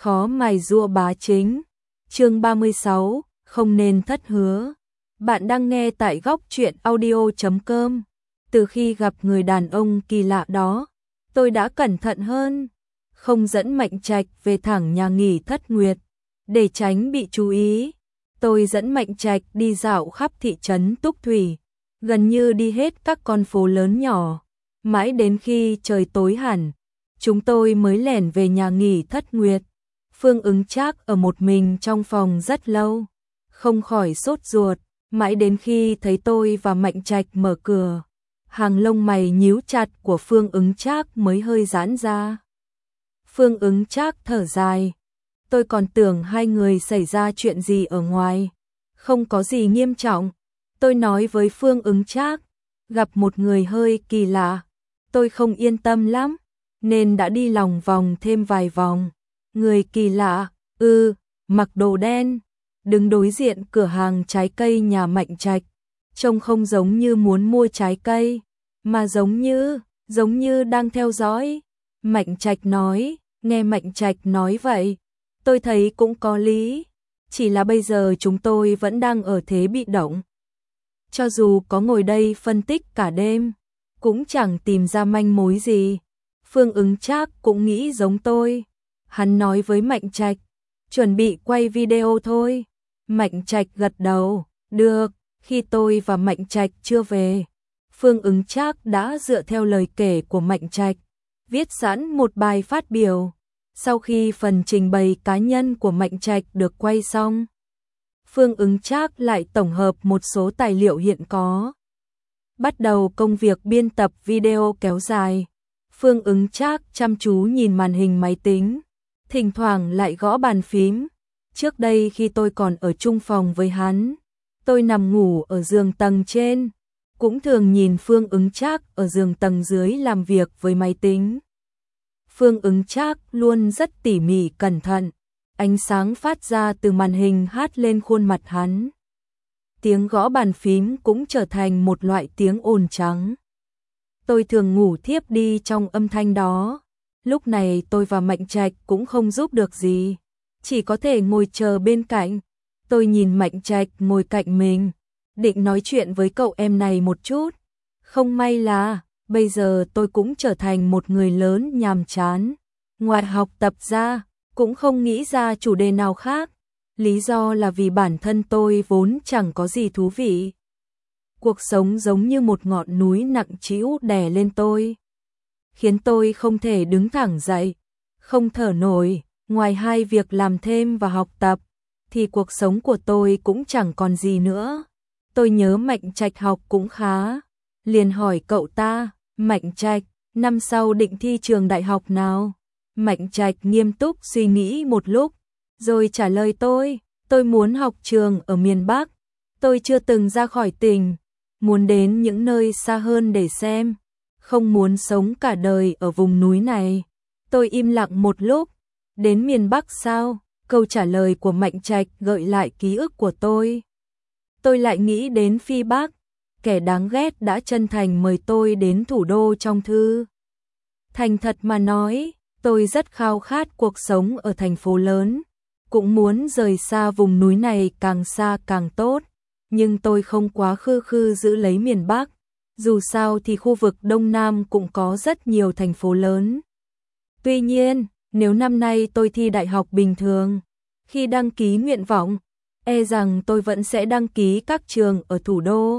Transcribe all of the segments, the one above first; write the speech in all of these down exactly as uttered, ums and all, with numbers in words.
khó mài giũa bá chính. Chương ba mươi sáu, không nên thất hứa. Bạn đang nghe tại góc truyện audio chấm com. Từ khi gặp người đàn ông kỳ lạ đó, tôi đã cẩn thận hơn, không dẫn Mạnh Trạch về thẳng nhà nghỉ Thất Nguyệt, để tránh bị chú ý. Tôi dẫn Mạnh Trạch đi dạo khắp thị trấn Túc Thủy, gần như đi hết các con phố lớn nhỏ, mãi đến khi trời tối hẳn, chúng tôi mới lẻn về nhà nghỉ Thất Nguyệt. Phương Ứng Trác ở một mình trong phòng rất lâu, không khỏi sốt ruột, mãi đến khi thấy tôi và Mạnh Trạch mở cửa, hàng lông mày nhíu chặt của Phương Ứng Trác mới hơi giãn ra. Phương Ứng Trác thở dài, tôi còn tưởng hai người xảy ra chuyện gì ở ngoài. Không có gì nghiêm trọng, tôi nói với Phương Ứng Trác, gặp một người hơi kỳ lạ, tôi không yên tâm lắm, nên đã đi lòng vòng thêm vài vòng. Người kỳ lạ, ư, mặc đồ đen, đứng đối diện cửa hàng trái cây nhà Mạnh Trạch, trông không giống như muốn mua trái cây, mà giống như, giống như đang theo dõi. Mạnh Trạch nói, nghe Mạnh Trạch nói vậy, tôi thấy cũng có lý, chỉ là bây giờ chúng tôi vẫn đang ở thế bị động. Cho dù có ngồi đây phân tích cả đêm, cũng chẳng tìm ra manh mối gì. Phương Ứng Trác cũng nghĩ giống tôi. Hắn nói với Mạnh Trạch, chuẩn bị quay video thôi. Mạnh Trạch gật đầu, được. Khi tôi và Mạnh Trạch chưa về, Phương Ứng Trác đã dựa theo lời kể của Mạnh Trạch, viết sẵn một bài phát biểu. Sau khi phần trình bày cá nhân của Mạnh Trạch được quay xong, Phương Ứng Trác lại tổng hợp một số tài liệu hiện có, bắt đầu công việc biên tập video kéo dài. Phương Ứng Trác chăm chú nhìn màn hình máy tính, thỉnh thoảng lại gõ bàn phím. Trước đây khi tôi còn ở chung phòng với hắn, tôi nằm ngủ ở giường tầng trên, cũng thường nhìn Phương Ứng Trác ở giường tầng dưới làm việc với máy tính. Phương Ứng Trác luôn rất tỉ mỉ cẩn thận, ánh sáng phát ra từ màn hình hát lên khuôn mặt hắn. Tiếng gõ bàn phím cũng trở thành một loại tiếng ồn trắng. Tôi thường ngủ thiếp đi trong âm thanh đó. Lúc này tôi và Mạnh Trạch cũng không giúp được gì, chỉ có thể ngồi chờ bên cạnh. Tôi nhìn Mạnh Trạch ngồi cạnh mình, định nói chuyện với cậu em này một chút. Không may là bây giờ tôi cũng trở thành một người lớn nhàm chán, ngoài học tập ra cũng không nghĩ ra chủ đề nào khác. Lý do là vì bản thân tôi vốn chẳng có gì thú vị. Cuộc sống giống như một ngọn núi nặng trĩu đè lên tôi, khiến tôi không thể đứng thẳng dậy, không thở nổi. Ngoài hai việc làm thêm và học tập, thì cuộc sống của tôi cũng chẳng còn gì nữa. Tôi nhớ Mạnh Trạch học cũng khá, liền hỏi cậu ta, Mạnh Trạch, năm sau định thi trường đại học nào? Mạnh Trạch nghiêm túc suy nghĩ một lúc, rồi trả lời tôi, tôi muốn học trường ở miền Bắc, tôi chưa từng ra khỏi tỉnh, muốn đến những nơi xa hơn để xem, không muốn sống cả đời ở vùng núi này. Tôi im lặng một lúc, đến miền Bắc sao? Câu trả lời của Mạnh Trạch gợi lại ký ức của tôi. Tôi lại nghĩ đến Phi Bắc, kẻ đáng ghét đã chân thành mời tôi đến thủ đô trong thư. Thành thật mà nói, tôi rất khao khát cuộc sống ở thành phố lớn, cũng muốn rời xa vùng núi này càng xa càng tốt, nhưng tôi không quá khư khư giữ lấy miền Bắc. Dù sao thì khu vực Đông Nam cũng có rất nhiều thành phố lớn. Tuy nhiên, nếu năm nay tôi thi đại học bình thường, khi đăng ký nguyện vọng, e rằng tôi vẫn sẽ đăng ký các trường ở thủ đô.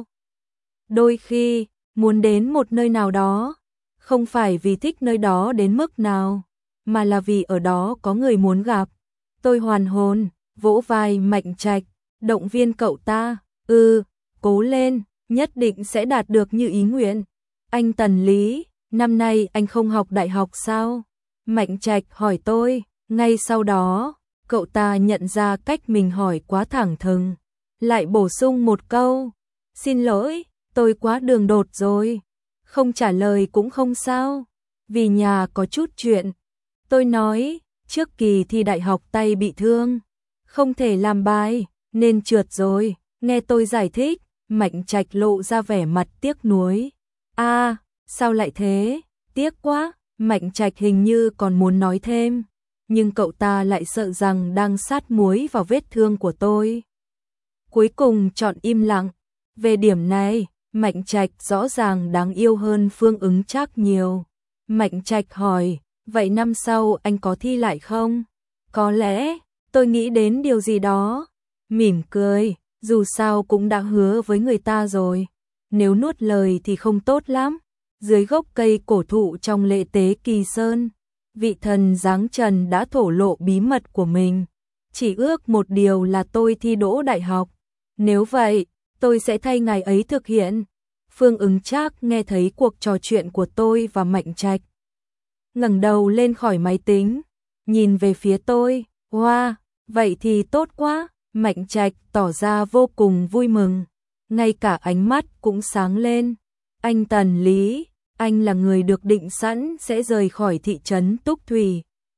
Đôi khi, muốn đến một nơi nào đó, không phải vì thích nơi đó đến mức nào, mà là vì ở đó có người muốn gặp. Tôi hoàn hồn, vỗ vai Mạnh Trạch, động viên cậu ta, ừ, cố lên, nhất định sẽ đạt được như ý nguyện. Anh Tần Lý, năm nay anh không học đại học sao? Mạnh Trạch hỏi tôi. Ngay sau đó, cậu ta nhận ra cách mình hỏi quá thẳng thừng, lại bổ sung một câu, xin lỗi, tôi quá đường đột rồi, không trả lời cũng không sao, vì nhà có chút chuyện. Tôi nói, trước kỳ thi đại học tay bị thương, không thể làm bài, nên trượt rồi. Nghe tôi giải thích, Mạnh Trạch lộ ra vẻ mặt tiếc nuối. A, à, sao lại thế? Tiếc quá. Mạnh Trạch hình như còn muốn nói thêm, nhưng cậu ta lại sợ rằng đang sát muối vào vết thương của tôi. Cuối cùng chọn im lặng. Về điểm này, Mạnh Trạch rõ ràng đáng yêu hơn Phương Ứng Trác nhiều. Mạnh Trạch hỏi, vậy năm sau anh có thi lại không? Có lẽ, tôi nghĩ đến điều gì đó. Mỉm cười, dù sao cũng đã hứa với người ta rồi. Nếu nuốt lời thì không tốt lắm. Dưới gốc cây cổ thụ trong lễ tế Kỳ Sơn, vị thần dáng trần đã thổ lộ bí mật của mình. Chỉ ước một điều là tôi thi đỗ đại học. Nếu vậy, tôi sẽ thay ngài ấy thực hiện. Phương Ứng Trác nghe thấy cuộc trò chuyện của tôi và Mạnh Trạch. Ngẩng đầu lên khỏi máy tính, nhìn về phía tôi. Wow, vậy thì tốt quá. Mạnh Trạch tỏ ra vô cùng vui mừng. Ngay cả ánh mắt cũng sáng lên. Anh Tần Lý, anh là người được định sẵn sẽ rời khỏi thị trấn Túc Thủy.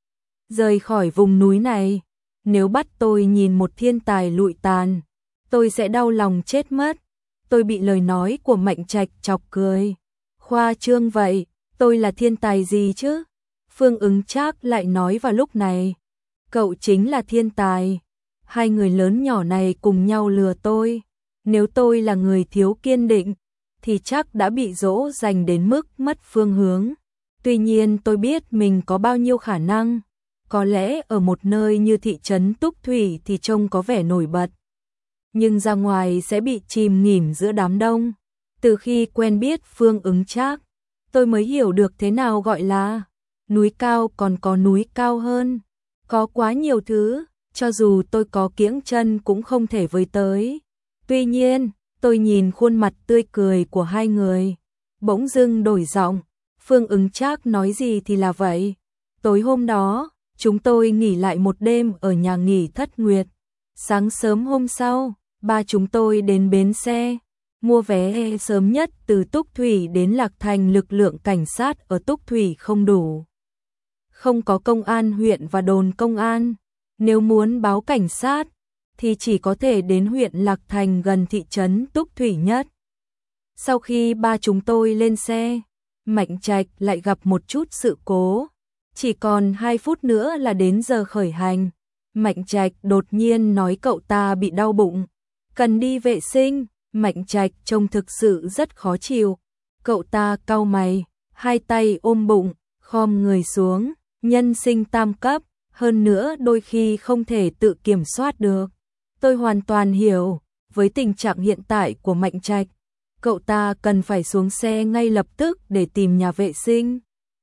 Rời khỏi vùng núi này. Nếu bắt tôi nhìn một thiên tài lụi tàn, tôi sẽ đau lòng chết mất. Tôi bị lời nói của Mạnh Trạch chọc cười. Khoa trương vậy, tôi là thiên tài gì chứ? Phương Ứng Trác lại nói vào lúc này. Cậu chính là thiên tài. Hai người lớn nhỏ này cùng nhau lừa tôi. Nếu tôi là người thiếu kiên định, thì chắc đã bị dỗ dành đến mức mất phương hướng. Tuy nhiên tôi biết mình có bao nhiêu khả năng. Có lẽ ở một nơi như thị trấn Túc Thủy thì trông có vẻ nổi bật. Nhưng ra ngoài sẽ bị chìm nghỉm giữa đám đông. Từ khi quen biết Phương Ứng Trác, tôi mới hiểu được thế nào gọi là núi cao còn có núi cao hơn. Có quá nhiều thứ, cho dù tôi có kiễng chân cũng không thể với tới. Tuy nhiên, tôi nhìn khuôn mặt tươi cười của hai người, bỗng dưng đổi giọng. Phương Ứng Trác nói gì thì là vậy. Tối hôm đó, chúng tôi nghỉ lại một đêm ở nhà nghỉ Thất Nguyệt. Sáng sớm hôm sau, ba chúng tôi đến bến xe, mua vé sớm nhất từ Túc Thủy đến Lạc Thành. Lực lượng cảnh sát ở Túc Thủy không đủ. Không có công an huyện và đồn công an. Nếu muốn báo cảnh sát, thì chỉ có thể đến huyện Lạc Thành gần thị trấn Túc Thủy nhất. Sau khi ba chúng tôi lên xe, Mạnh Trạch lại gặp một chút sự cố. Chỉ còn hai phút nữa là đến giờ khởi hành. Mạnh Trạch đột nhiên nói cậu ta bị đau bụng, cần đi vệ sinh. Mạnh Trạch trông thực sự rất khó chịu. Cậu ta cau mày, hai tay ôm bụng, khom người xuống. Nhân sinh tam cấp, hơn nữa đôi khi không thể tự kiểm soát được. Tôi hoàn toàn hiểu, với tình trạng hiện tại của Mạnh Trạch, cậu ta cần phải xuống xe ngay lập tức để tìm nhà vệ sinh.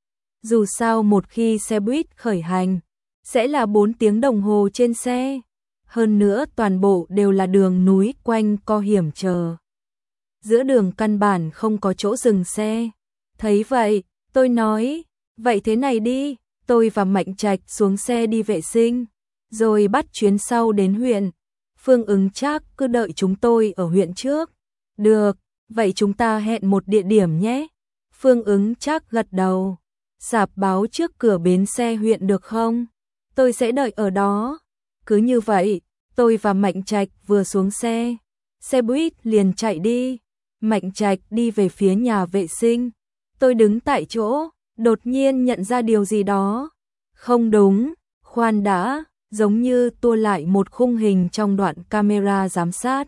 Dù sao một khi xe buýt khởi hành, sẽ là bốn tiếng đồng hồ trên xe. Hơn nữa toàn bộ đều là đường núi quanh co hiểm trở. Giữa đường căn bản không có chỗ dừng xe. Thấy vậy, tôi nói, vậy thế này đi, tôi và Mạnh Trạch xuống xe đi vệ sinh, rồi bắt chuyến sau đến huyện. Phương Ứng Trác cứ đợi chúng tôi ở huyện trước. Được, vậy chúng ta hẹn một địa điểm nhé. Phương Ứng Trác gật đầu. Rạp báo trước cửa bến xe huyện được không? Tôi sẽ đợi ở đó. Cứ như vậy, tôi và Mạnh Trạch vừa xuống xe, xe buýt liền chạy đi. Mạnh Trạch đi về phía nhà vệ sinh. Tôi đứng tại chỗ, đột nhiên nhận ra điều gì đó. Không đúng, khoan đã, giống như tua lại một khung hình trong đoạn camera giám sát.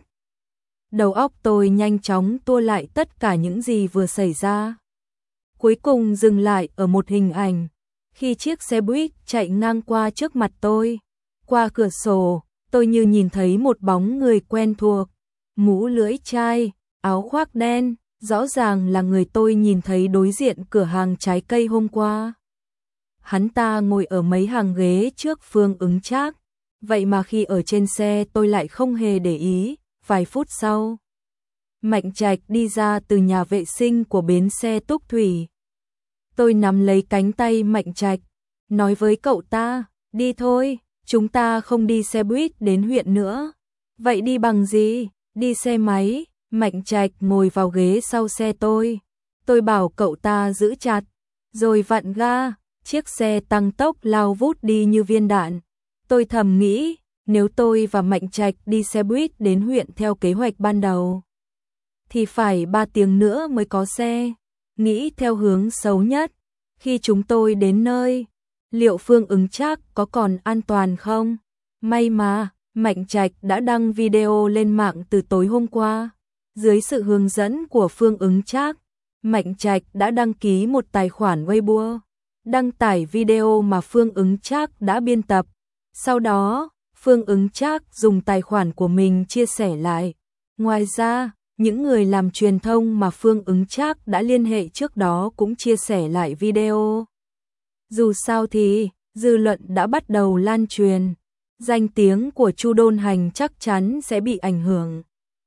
Đầu óc tôi nhanh chóng tua lại tất cả những gì vừa xảy ra. Cuối cùng dừng lại ở một hình ảnh. Khi chiếc xe buýt chạy ngang qua trước mặt tôi, qua cửa sổ, tôi như nhìn thấy một bóng người quen thuộc. Mũ lưỡi chai, áo khoác đen, rõ ràng là người tôi nhìn thấy đối diện cửa hàng trái cây hôm qua. Hắn ta ngồi ở mấy hàng ghế trước Phương Ứng Trác. Vậy mà khi ở trên xe tôi lại không hề để ý. Vài phút sau, Mạnh Trạch đi ra từ nhà vệ sinh của bến xe Túc Thủy. Tôi nắm lấy cánh tay Mạnh Trạch, nói với cậu ta, đi thôi, chúng ta không đi xe buýt đến huyện nữa. Vậy đi bằng gì? Đi xe máy. Mạnh Trạch ngồi vào ghế sau xe tôi. Tôi bảo cậu ta giữ chặt, rồi vặn ga, chiếc xe tăng tốc lao vút đi như viên đạn. Tôi thầm nghĩ, nếu tôi và Mạnh Trạch đi xe buýt đến huyện theo kế hoạch ban đầu, thì phải ba tiếng nữa mới có xe. Nghĩ theo hướng xấu nhất, khi chúng tôi đến nơi, liệu Phương Ứng Trác có còn an toàn không? May mà, Mạnh Trạch đã đăng video lên mạng từ tối hôm qua. Dưới sự hướng dẫn của Phương Ứng Trác, Mạnh Trạch đã đăng ký một tài khoản Weibo, đăng tải video mà Phương Ứng Trác đã biên tập. Sau đó, Phương Ứng Trác dùng tài khoản của mình chia sẻ lại. Ngoài ra, những người làm truyền thông mà Phương Ứng Trác đã liên hệ trước đó cũng chia sẻ lại video. Dù sao thì, dư luận đã bắt đầu lan truyền, danh tiếng của Chu Đôn Hành chắc chắn sẽ bị ảnh hưởng.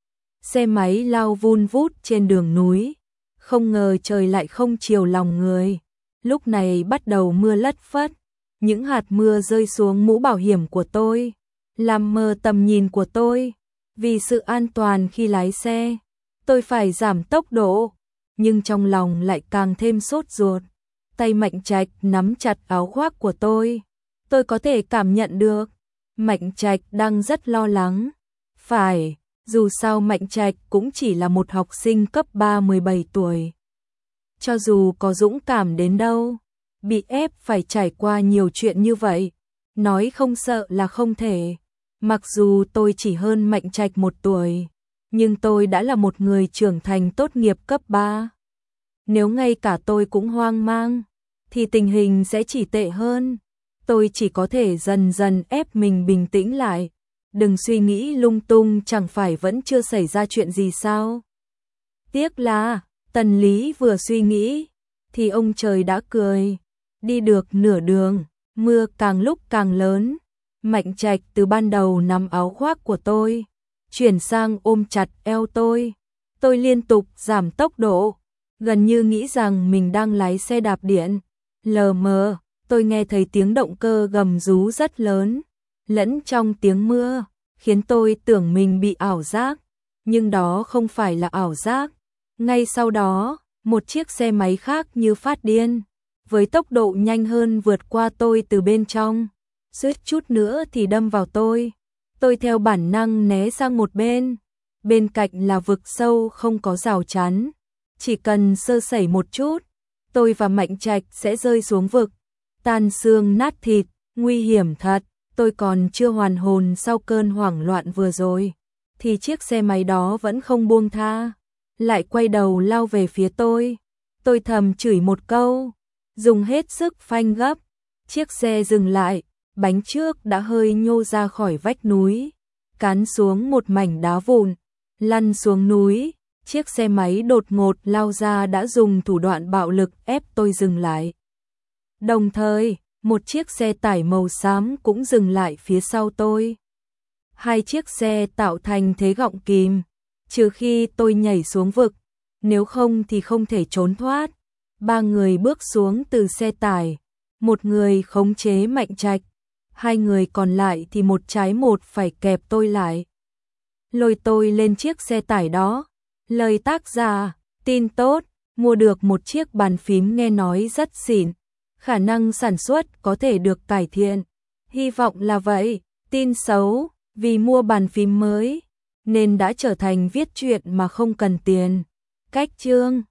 Xe máy lao vun vút trên đường núi, không ngờ trời lại không chiều lòng người. Lúc này bắt đầu mưa lất phất, những hạt mưa rơi xuống mũ bảo hiểm của tôi, làm mờ tầm nhìn của tôi. Vì sự an toàn khi lái xe, tôi phải giảm tốc độ, nhưng trong lòng lại càng thêm sốt ruột. Tay Mạnh Trạch nắm chặt áo khoác của tôi, tôi có thể cảm nhận được Mạnh Trạch đang rất lo lắng. Phải, dù sao Mạnh Trạch cũng chỉ là một học sinh cấp ba mười bảy tuổi. Cho dù có dũng cảm đến đâu, bị ép phải trải qua nhiều chuyện như vậy, nói không sợ là không thể. Mặc dù tôi chỉ hơn Mạnh Trạch một tuổi, nhưng tôi đã là một người trưởng thành tốt nghiệp cấp ba. Nếu ngay cả tôi cũng hoang mang, thì tình hình sẽ chỉ tệ hơn. Tôi chỉ có thể dần dần ép mình bình tĩnh lại. Đừng suy nghĩ lung tung, chẳng phải vẫn chưa xảy ra chuyện gì sao? Tiếc là, Tần Lý vừa suy nghĩ, thì ông trời đã cười. Đi được nửa đường, mưa càng lúc càng lớn. Mạnh Trạch từ ban đầu nắm áo khoác của tôi, chuyển sang ôm chặt eo tôi. Tôi liên tục giảm tốc độ, gần như nghĩ rằng mình đang lái xe đạp điện. Lờ mờ, tôi nghe thấy tiếng động cơ gầm rú rất lớn, lẫn trong tiếng mưa, khiến tôi tưởng mình bị ảo giác. Nhưng đó không phải là ảo giác. Ngay sau đó, một chiếc xe máy khác như phát điên, với tốc độ nhanh hơn vượt qua tôi từ bên trong. Suýt chút nữa thì đâm vào tôi. Tôi theo bản năng né sang một bên. Bên cạnh là vực sâu không có rào chắn. Chỉ cần sơ sẩy một chút, tôi và Mạnh Trạch sẽ rơi xuống vực, tan xương nát thịt, nguy hiểm thật. Tôi còn chưa hoàn hồn sau cơn hoảng loạn vừa rồi, thì chiếc xe máy đó vẫn không buông tha, lại quay đầu lao về phía tôi. Tôi thầm chửi một câu, dùng hết sức phanh gấp. Chiếc xe dừng lại, bánh trước đã hơi nhô ra khỏi vách núi, cán xuống một mảnh đá vụn, lăn xuống núi. Chiếc xe máy đột ngột lao ra đã dùng thủ đoạn bạo lực ép tôi dừng lại. Đồng thời, một chiếc xe tải màu xám cũng dừng lại phía sau tôi. Hai chiếc xe tạo thành thế gọng kìm, trừ khi tôi nhảy xuống vực, nếu không thì không thể trốn thoát. Ba người bước xuống từ xe tải, một người khống chế Mạnh Trạch, hai người còn lại thì một trái một phải kẹp tôi lại, lôi tôi lên chiếc xe tải đó. Lời tác giả, tin tốt, mua được một chiếc bàn phím nghe nói rất xịn, khả năng sản xuất có thể được cải thiện. Hy vọng là vậy. Tin xấu, vì mua bàn phím mới, nên đã trở thành viết truyện mà không cần tiền. Cách chương